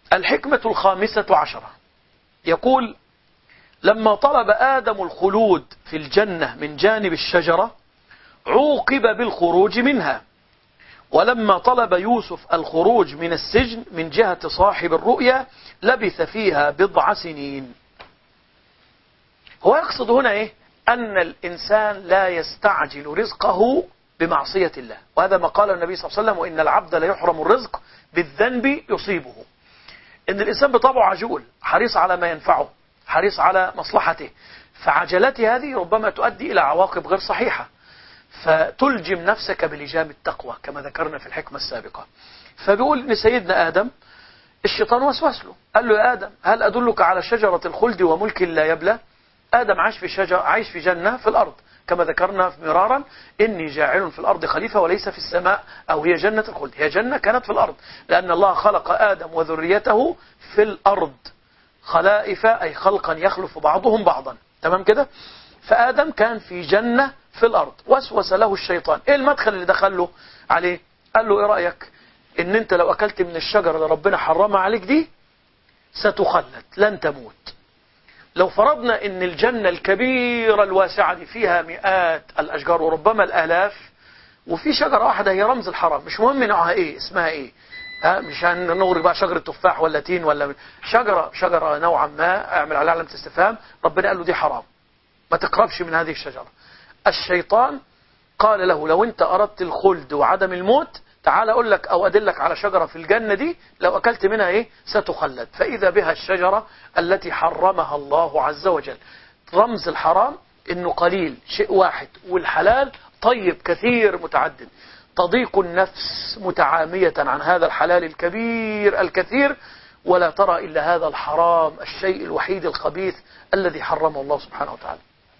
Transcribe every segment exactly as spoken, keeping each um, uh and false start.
الحكمة الخامسة عشرة يقول: لما طلب آدم الخلود في الجنة من جانب الشجرة عوقب بالخروج منها، ولما طلب يوسف الخروج من السجن من جهة صاحب الرؤيا لبث فيها بضع سنين. هو يقصد هنا إيه؟ أن الإنسان لا يستعجل رزقه بمعصية الله، وهذا ما قال النبي صلى الله عليه وسلم: وإن العبد لا يحرم الرزق بالذنب يصيبه. إن الإنسان بطبعه عجول، حريص على ما ينفعه، حريص على مصلحته، فعجلته هذه ربما تؤدي إلى عواقب غير صحيحة، فتلجم نفسك بلجام التقوى كما ذكرنا في الحكمة السابقة. فبيقول إن سيدنا آدم الشيطان وسوس له، قال له: يا آدم هل أدلك على شجرة الخلد وملك لا يبلى؟ آدم عاش في شجر، عايش في جنة في الأرض كما ذكرنا مرارا: إني جاعل في الأرض خليفة وليس في السماء، أو هي جنة الخلد، هي جنة كانت في الأرض، لأن الله خلق آدم وذريته في الأرض خلائف، أي خلقا يخلف بعضهم بعضا، تمام كده؟ فآدم كان في جنة في الأرض. وسوس له الشيطان. إيه المدخل اللي دخله عليه؟ قال له: إيه رأيك إن أنت لو أكلت من الشجرة اللي ربنا حرمها عليك دي ستخلد، لن تموت. لو فرضنا إن الجنة الكبيرة الواسعة دي فيها مئات الأشجار وربما الآلاف، وفي شجرة واحدة هي رمز الحرام، مش مهم نوعها إيه، اسمها إيه، ها، مش هنغرق بقى شجرة تفاح ولا تين ولا شجرة شجرة نوعا ما اعمل عليها علامة استفهام، ربنا قال له دي حرام، ما تقربش من هذه الشجرة. الشيطان قال له: لو أنت أردت الخلد وعدم الموت تعال أقول لك أو أدلك على شجرة في الجنة دي لو أكلت منها إيه ستخلد. فإذا بها الشجرة التي حرمها الله عز وجل. رمز الحرام إنه قليل، شيء واحد، والحلال طيب كثير متعدد. تضيق النفس متعامية عن هذا الحلال الكبير الكثير، ولا ترى إلا هذا الحرام الشيء الوحيد الخبيث الذي حرمه الله سبحانه وتعالى.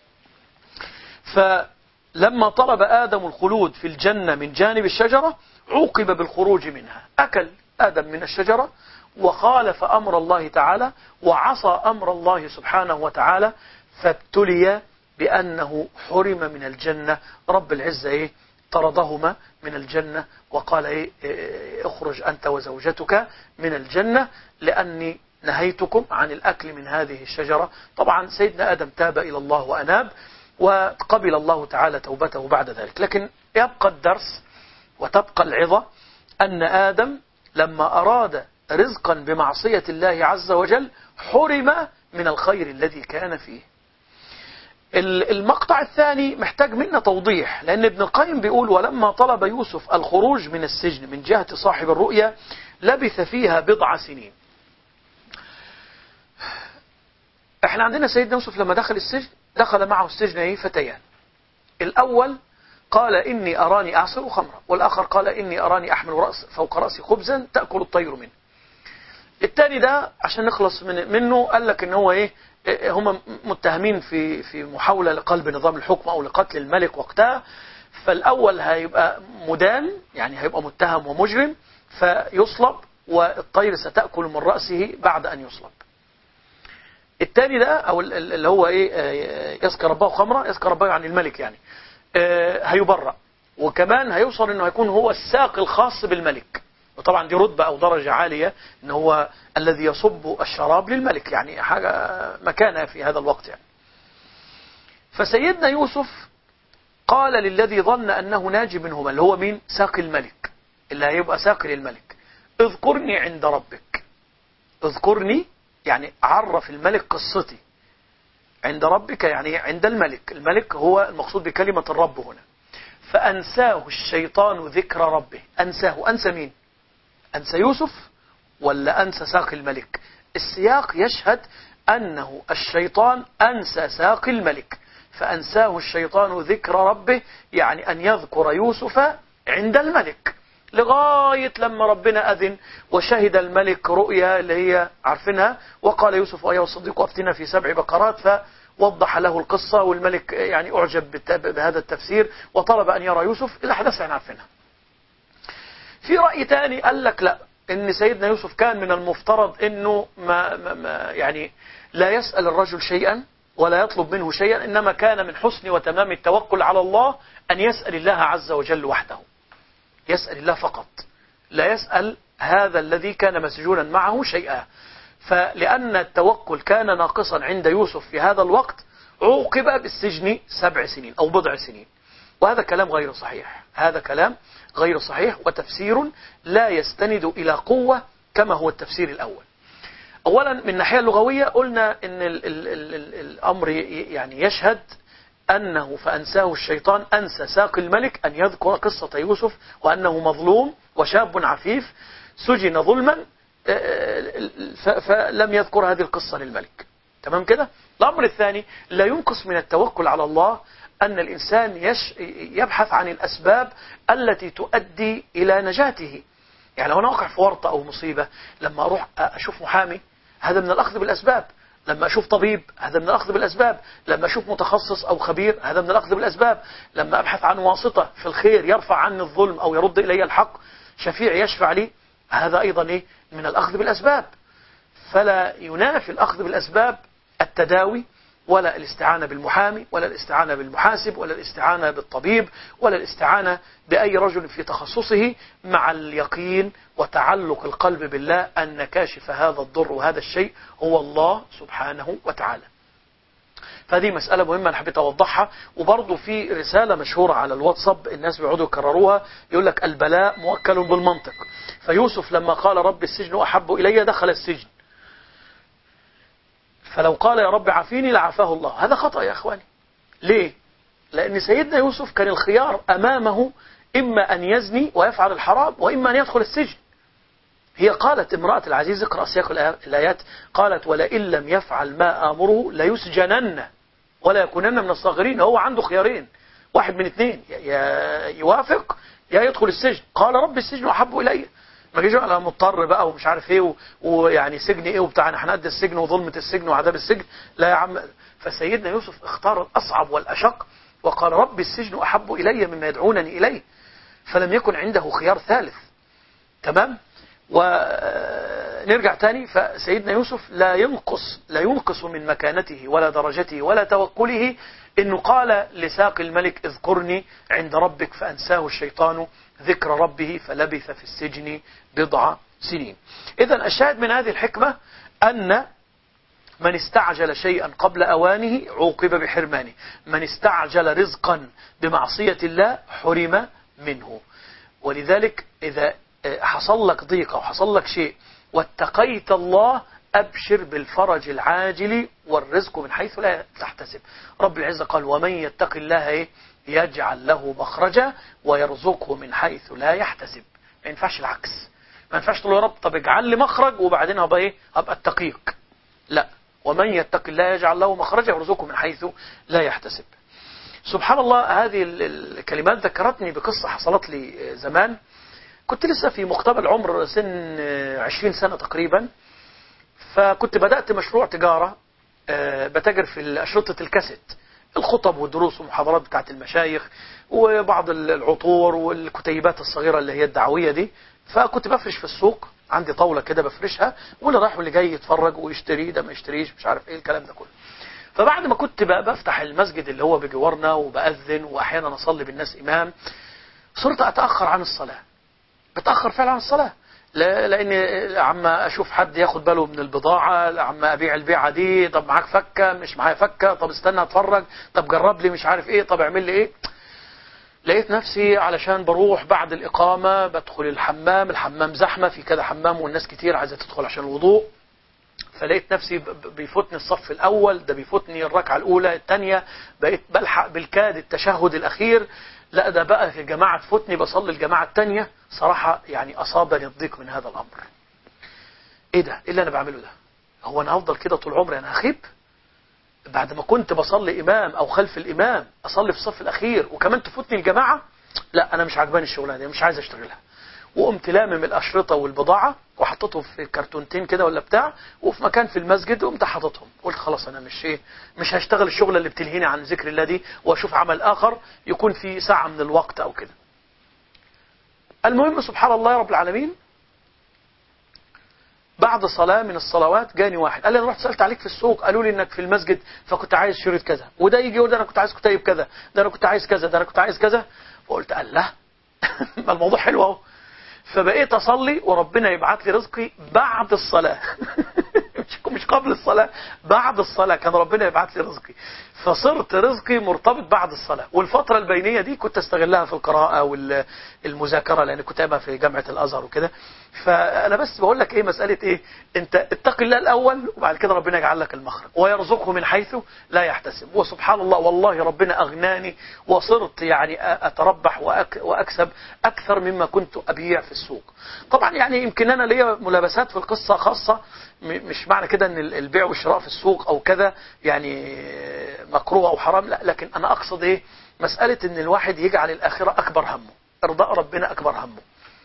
فلما طلب آدم الخلود في الجنة من جانب الشجرة عوقب بالخروج منها. أكل آدم من الشجرة وخالف أمر الله تعالى وعصى أمر الله سبحانه وتعالى، فابتلي بأنه حرم من الجنة. رب العزة إيه؟ طردهما من الجنة وقال إيه؟ اخرج أنت وزوجتك من الجنة لأني نهيتكم عن الأكل من هذه الشجرة. طبعا سيدنا آدم تاب إلى الله وأناب وقبل الله تعالى توبته بعد ذلك. لكن يبقى الدرس وتبقى العظة أن آدم لما أراد رزقا بمعصية الله عز وجل حرم من الخير الذي كان فيه. المقطع الثاني محتاج منا توضيح، لأن ابن القيم بيقول: ولما طلب يوسف الخروج من السجن من جهة صاحب الرؤيا لبث فيها بضع سنين. احنا عندنا سيدنا يوسف لما دخل السجن دخل معه السجن ايه فتيان. الأول قال: إني أراني أعصر خمرا، والآخر قال: إني أراني أحمل رأس فوق رأسي خبزا تأكل الطير منه. الثاني ده عشان نخلص من منه قال لك إن هو إيه، هم متهمين في في محاولة لقلب نظام الحكم أو لقتل الملك وقتها. فالأول هيبقى مدان، يعني هيبقى متهم ومجرم فيصلب، والطير ستأكل من رأسه بعد أن يصلب. الثاني ده أو اللي هو إيه، يسقي رباه خمرا، يسقي رباه يعني الملك، يعني هيبرأ، وكمان هيوصل انه هيكون هو الساقي الخاص بالملك. وطبعا دي رتبة او درجة عالية ان هو الذي يصب الشراب للملك، يعني حاجة مكانة في هذا الوقت يعني. فسيدنا يوسف قال للذي ظن انه ناجي منهما اللي هو مين؟ ساقي الملك، اللي هيبقى ساقي للملك: اذكرني عند ربك. اذكرني يعني عرف الملك قصتي. عند ربك يعني عند الملك، الملك هو المقصود بكلمة الرب هنا. فأنساه الشيطان ذكر ربه. أنساه، أنسى مين؟ أنسى يوسف ولا أنسى ساقي الملك؟ السياق يشهد أنه الشيطان أنسى ساقي الملك، فأنساه الشيطان ذكر ربه، يعني أن يذكر يوسف عند الملك، لغاية لما ربنا أذن وشهد الملك رؤيا اللي هي عارفينها، وقال يوسف: أيها الصديق أفتنا في سبع بقرات، فوضح له القصة، والملك يعني أعجب بهذا التفسير وطلب أن يرى يوسف. الأحداث يعني عارفينها. في رأي تاني قال لك لا، إن سيدنا يوسف كان من المفترض إنه ما, ما, ما يعني لا يسأل الرجل شيئا ولا يطلب منه شيئا، إنما كان من حسن وتمام التوكل على الله أن يسأل الله عز وجل وحده، يسأل الله فقط، لا يسأل هذا الذي كان مسجونا معه شيئا. فلأن التوكل كان ناقصا عند يوسف في هذا الوقت عوقب بالسجن سبع سنين أو بضع سنين، وهذا كلام غير صحيح. هذا كلام غير صحيح وتفسير لا يستند إلى قوة كما هو التفسير الأول. أولا من الناحية اللغوية قلنا أن ال ال ال ال الأمر يعني يشهد أنه فأنساه الشيطان، أنسى ساقي الملك أن يذكر قصة يوسف وأنه مظلوم وشاب عفيف سجن ظلما، فلم يذكر هذه القصة للملك. تمام كده؟ الأمر الثاني لا ينقص من التوكل على الله أن الإنسان يش يبحث عن الأسباب التي تؤدي إلى نجاته. يعني لو أنا أقع في ورطة أو مصيبة، لما أروح أشوف محامي هذا من الأخذ بالأسباب، لما أشوف طبيب هذا من الأخذ بالأسباب، لما أشوف متخصص أو خبير هذا من الأخذ بالأسباب، لما أبحث عن واسطة في الخير يرفع عني الظلم أو يرد إلي الحق، شفيع يشفع لي، هذا أيضا إيه؟ من الأخذ بالأسباب. فلا ينافي الأخذ بالأسباب التداوي ولا الاستعانة بالمحامي ولا الاستعانة بالمحاسب ولا الاستعانة بالطبيب ولا الاستعانة بأي رجل في تخصصه، مع اليقين وتعلق القلب بالله أن كاشف هذا الضر وهذا الشيء هو الله سبحانه وتعالى. فهذه مسألة مهمة أنا حبيت أوضحها. وبرضه في رسالة مشهورة على الواتساب الناس بيقعدوا يكرروها، يقول لك البلاء موكل بالمنطق. فيوسف لما قال رب السجن أحب إلي دخل السجن، فلو قال يا رب عافيني لعافاه الله. هذا خطأ يا أخواني. ليه؟ لأن سيدنا يوسف كان الخيار أمامه إما أن يزني ويفعل الحرام وإما أن يدخل السجن. هي قالت امرأة العزيز، اقرأ سياق الآيات، قالت ولئن لم يفعل ما آمره ليسجنن ولا يكونن من الصاغرين. هو عنده خيارين، واحد من اثنين، يا يوافق يا يدخل السجن. قال رب السجن أحب إلي. ما جيش على مضطر بقى ومش عارف ايه ويعني سجن ايه وبتاع، احنا هنأدي السجن وظلمة السجن وعذاب السجن، لا يا عم. فسيدنا يوسف اختار الأصعب والأشق وقال رب السجن أحب إلي مما يدعونني إليه، فلم يكن عنده خيار ثالث. تمام؟ ونرجع تاني، فسيدنا يوسف لا ينقص لا ينقص من مكانته ولا درجته ولا توكله إنه قال لساقي الملك اذكرني عند ربك فأنساه الشيطان ذكر ربه فلبث في السجن بضع سنين. إذن الشاهد من هذه الحكمة أن من استعجل شيئا قبل أوانه عوقب بحرمانه، من استعجل رزقا بمعصية الله حرم منه. ولذلك إذا حصل لك ضيقة وحصل لك شيء واتقيت الله أبشر بالفرج العاجل والرزق من حيث لا تحتسب. رب العزة قال ومن يتق الله إيه؟ يجعل له مخرجا ويرزقه من حيث لا يحتسب. ما ينفعش العكس، ما ينفعش تقول يا رب طب اجعل لي مخرج وبعدين هبقى ايه هبقى اتقيك. لا، ومن يتق الله يجعل له مخرجا ويرزقه من حيث لا يحتسب. سبحان الله، هذه الكلمات ذكرتني بقصة حصلت لي زمان. كنت لسه في مقتبل عمر سن عشرين سنة تقريبا، فكنت بدأت مشروع تجارة بتاجر في أشرطة الكاسيت، الخطب والدروس والمحاضرات بتاعت المشايخ وبعض العطور والكتيبات الصغيرة اللي هي الدعوية دي. فكنت بفرش في السوق، عندي طاولة كده بفرشها، واللي رايح واللي جاي يتفرج ويشتري، ده ما يشتريش، مش عارف ايه الكلام ده كله. فبعد ما كنت بقى بفتح المسجد اللي هو بجوارنا وبأذن وأحيانا أصلي بالناس إمام، صرت أتأخر عن الصلاة، بتأخر فعلا عن الصلاة، لأن عما أشوف حد ياخد باله من البضاعة، عما أبيع البيعة دي، طب معاك فكة، مش معايا فكة، طب استنى أتفرج، طب جرب لي مش عارف إيه، طب اعمل لي إيه. لقيت نفسي علشان بروح بعد الإقامة بدخل الحمام، الحمام زحمة في كذا حمام والناس كتير عايزة تدخل عشان الوضوء، فلقيت نفسي بيفوتني الصف الأول، ده بيفوتني الركعة الأولى الثانية، بقيت بلحق بالكاد التشهد الأخير، لا ده بقى الجماعة تفوتني بصلي الجماعة الثانية. صراحة يعني أصابني الضيق من هذا الأمر. إيه ده؟ إيه اللي أنا بعمله ده؟ هو أنا هفضل كده طول عمري أنا هخيب؟ بعد ما كنت بصلي إمام أو خلف الإمام أصلي في الصف الأخير وكمان تفوتني الجماعة؟ لا، أنا مش عجباني الشغلانة دي، مش عايز أشتغلها. وقمت لامم الأشرطة والبضاعة وحطيتهم في كرتونتين كده ولا بتاع، وفي مكان في المسجد وقمت حاططهم. قلت خلاص أنا مش إيه مش هشتغل الشغلة اللي بتلهيني عن ذكر الله دي، وأشوف عمل آخر يكون في ساعة من الوقت أو كده. المهم سبحان الله يا رب العالمين، بعد صلاة من الصلوات جاني واحد قال لي أنا رحت سألت عليك في السوق، قالوا لي إنك في المسجد فكنت عايز شريط كذا، وده يجي يقول ده أنا كنت عايز كتيب كذا، ده أنا كنت عايز كذا، ده أنا كنت عايز كذا. وقلت الله ما الموضوع حلو أهو. فبقيت أصلي وربنا يبعت لي رزقي بعد الصلاة مش قبل الصلاة، بعد الصلاة كان ربنا يبعت لي رزقي. فصرت رزقي مرتبط بعد الصلاة. والفترة البينية دي كنت استغلها في القراءة والمذاكرة، لأن كنت أبقى في جامعة الأزهر وكده. فأنا بس بقول لك إيه، مسألة إيه، أنت اتق الله الأول وبعد كده ربنا يجعل لك المخرج، ويرزقه من حيث لا يحتسب. وسبحان الله والله ربنا أغناني وصرت يعني أتربح وأك وأكسب أكثر مما كنت أبيع في السوق. طبعا يعني يمكن أنا ليا ملابسات في القصة خاصة، مش معنى كده ان البيع والشراء في السوق او كذا يعني مكروه او حرام، لا، لكن انا اقصد ايه، مسألة ان الواحد يجعل الاخرة اكبر همه، ارضاء ربنا اكبر همه،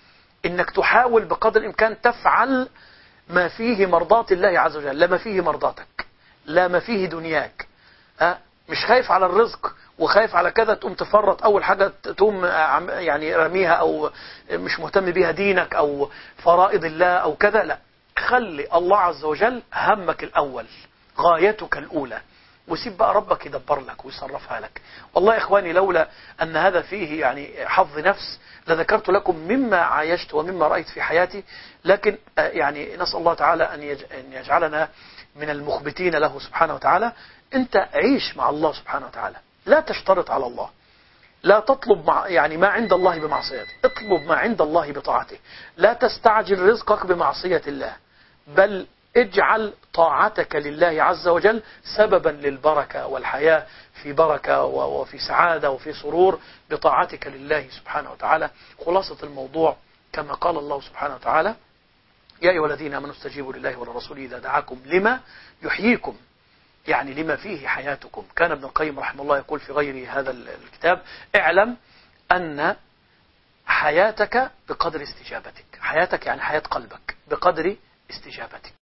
انك تحاول بقدر الامكان تفعل ما فيه مرضات الله عز وجل، لا ما فيه مرضاتك، لا ما فيه دنياك. ها مش خايف على الرزق وخايف على كذا تقوم تفرط اول حاجة تقوم يعني رميها او مش مهتم بيها دينك او فرائض الله او كذا، لا، خلي الله عز وجل همك الأول، غايتك الأولى، وسيب بقى ربك يدبر لك ويصرفها لك. والله يا إخواني لولا أن هذا فيه يعني حظ نفس لذكرت لكم مما عايشت ومما رأيت في حياتي، لكن يعني نسأل الله تعالى أن يجعلنا من المخبتين له سبحانه وتعالى. أنت عيش مع الله سبحانه وتعالى، لا تشترط على الله، لا تطلب مع يعني ما عند الله بمعصيته، اطلب ما عند الله بطاعته، لا تستعجل رزقك بمعصية الله، بل اجعل طاعتك لله عز وجل سببا للبركة والحياة في بركة وفي سعادة وفي سرور بطاعتك لله سبحانه وتعالى. خلاصة الموضوع كما قال الله سبحانه وتعالى: يا أيها الذين آمنوا استجيبوا لله وللرسول إذا دعاكم لما يحييكم، يعني لما فيه حياتكم. كان ابن القيم رحمه الله يقول في غير هذا الكتاب: اعلم أن حياتك بقدر استجابتك، حياتك يعني حياة قلبك بقدر استجابتك.